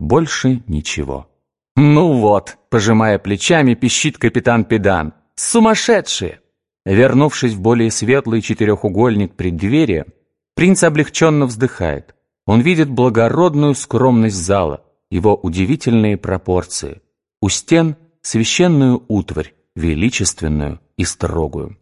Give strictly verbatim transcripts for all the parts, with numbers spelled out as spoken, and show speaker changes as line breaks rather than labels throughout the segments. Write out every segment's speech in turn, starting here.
Больше ничего. «Ну вот», — пожимая плечами, пищит капитан Педан, — «сумасшедшие!» Вернувшись в более светлый четырехугольник преддверия, принц облегченно вздыхает. Он видит благородную скромность зала, его удивительные пропорции. У стен священную утварь, величественную и строгую.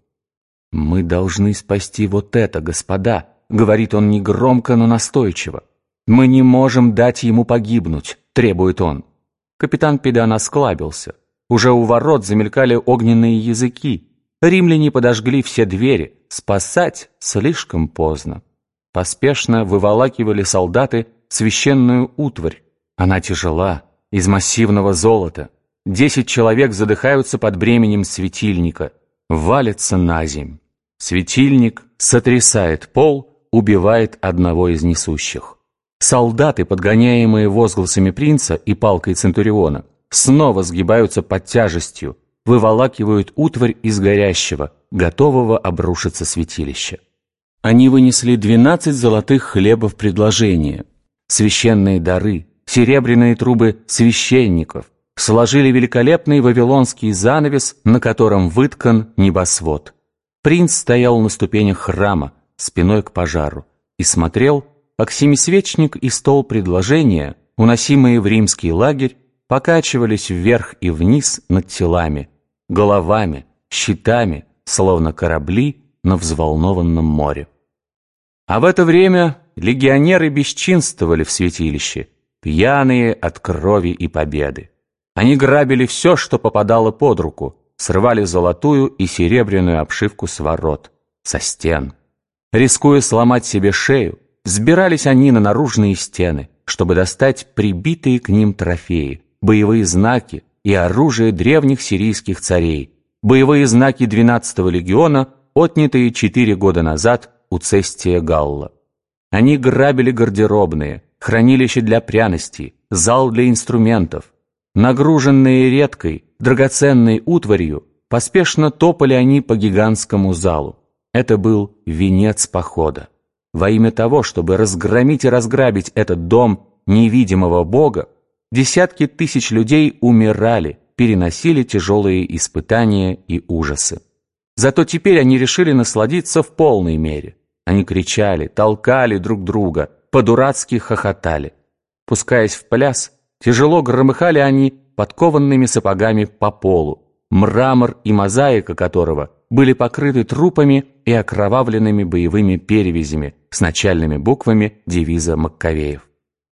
«Мы должны спасти вот это, господа», — говорит он негромко, но настойчиво. «Мы не можем дать ему погибнуть», — требует он. Капитан Педан осклабился. Уже у ворот замелькали огненные языки. Римляне подожгли все двери. Спасать слишком поздно. Поспешно выволакивали солдаты священную утварь. Она тяжела, из массивного золота. Десять человек задыхаются под бременем светильника. Валятся на земь. Светильник сотрясает пол, убивает одного из несущих. Солдаты, подгоняемые возгласами принца и палкой центуриона, снова сгибаются под тяжестью, выволакивают утварь из горящего, готового обрушиться святилища. Они вынесли двенадцать золотых хлебов предложения, священные дары, серебряные трубы священников, сложили великолепный вавилонский занавес, на котором выткан небосвод. Принц стоял на ступенях храма, спиной к пожару, и смотрел, как семисвечник и стол предложения, уносимые в римский лагерь, покачивались вверх и вниз над телами, головами, щитами, словно корабли на взволнованном море. А в это время легионеры бесчинствовали в святилище, пьяные от крови и победы. Они грабили все, что попадало под руку, срывали золотую и серебряную обшивку с ворот, со стен. Рискуя сломать себе шею, взбирались они на наружные стены, чтобы достать прибитые к ним трофеи, боевые знаки и оружие древних сирийских царей, боевые знаки двенадцатого легиона, отнятые четыре года назад у Цестия Галла. Они грабили гардеробные, хранилище для пряностей, зал для инструментов. Нагруженные редкой, драгоценной утварью, поспешно топали они по гигантскому залу. Это был венец похода. Во имя того, чтобы разгромить и разграбить этот дом невидимого Бога, десятки тысяч людей умирали, переносили тяжелые испытания и ужасы. Зато теперь они решили насладиться в полной мере. Они кричали, толкали друг друга, по-дурацки хохотали. Пускаясь в пляс, тяжело громыхали они подкованными сапогами по полу, мрамор и мозаика которого были покрыты трупами и окровавленными боевыми перевязями с начальными буквами девиза Маккавеев.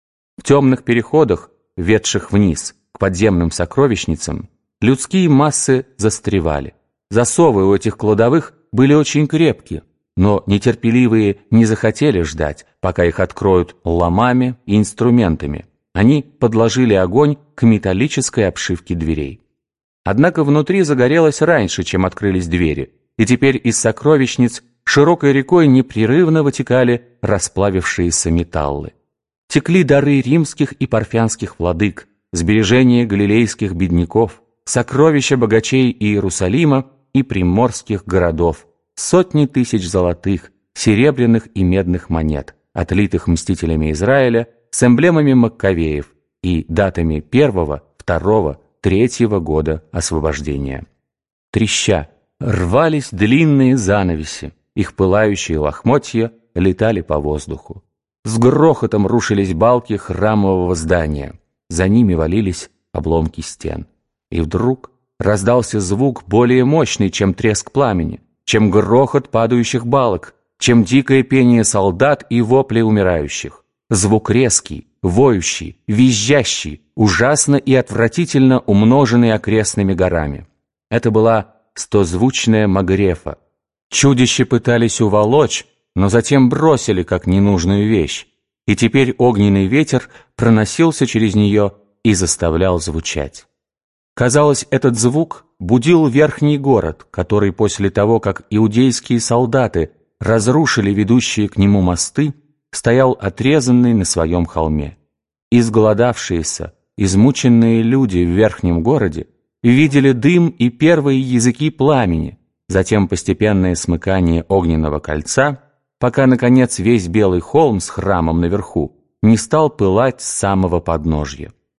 В темных переходах, ведших вниз к подземным сокровищницам, людские массы застревали. Засовы у этих кладовых были очень крепкие, но нетерпеливые не захотели ждать, пока их откроют ломами и инструментами. Они подложили огонь к металлической обшивке дверей. Однако внутри загорелось раньше, чем открылись двери, и теперь из сокровищниц широкой рекой непрерывно вытекали расплавившиеся металлы. Текли дары римских и парфянских владык, сбережения галилейских бедняков, сокровища богачей Иерусалима и приморских городов, сотни тысяч золотых, серебряных и медных монет, отлитых мстителями Израиля с эмблемами Маккавеев и датами первого, второго, третьего года освобождения. Треща, рвались длинные занавеси, их пылающие лохмотья летали по воздуху. С грохотом рушились балки храмового здания, за ними валились обломки стен. И вдруг раздался звук более мощный, чем треск пламени, чем грохот падающих балок, чем дикое пение солдат и вопли умирающих. Звук резкий, воющий, визжащий, ужасно и отвратительно умноженный окрестными горами. Это была стозвучная Магрефа. Чудища пытались уволочь, но затем бросили как ненужную вещь, и теперь огненный ветер проносился через нее и заставлял звучать. Казалось, этот звук будил верхний город, который после того, как иудейские солдаты разрушили ведущие к нему мосты, стоял отрезанный на своем холме. Изголодавшиеся, измученные люди в верхнем городе видели дым и первые языки пламени, затем постепенное смыкание огненного кольца, пока, наконец, весь белый холм с храмом наверху не стал пылать с самого подножья.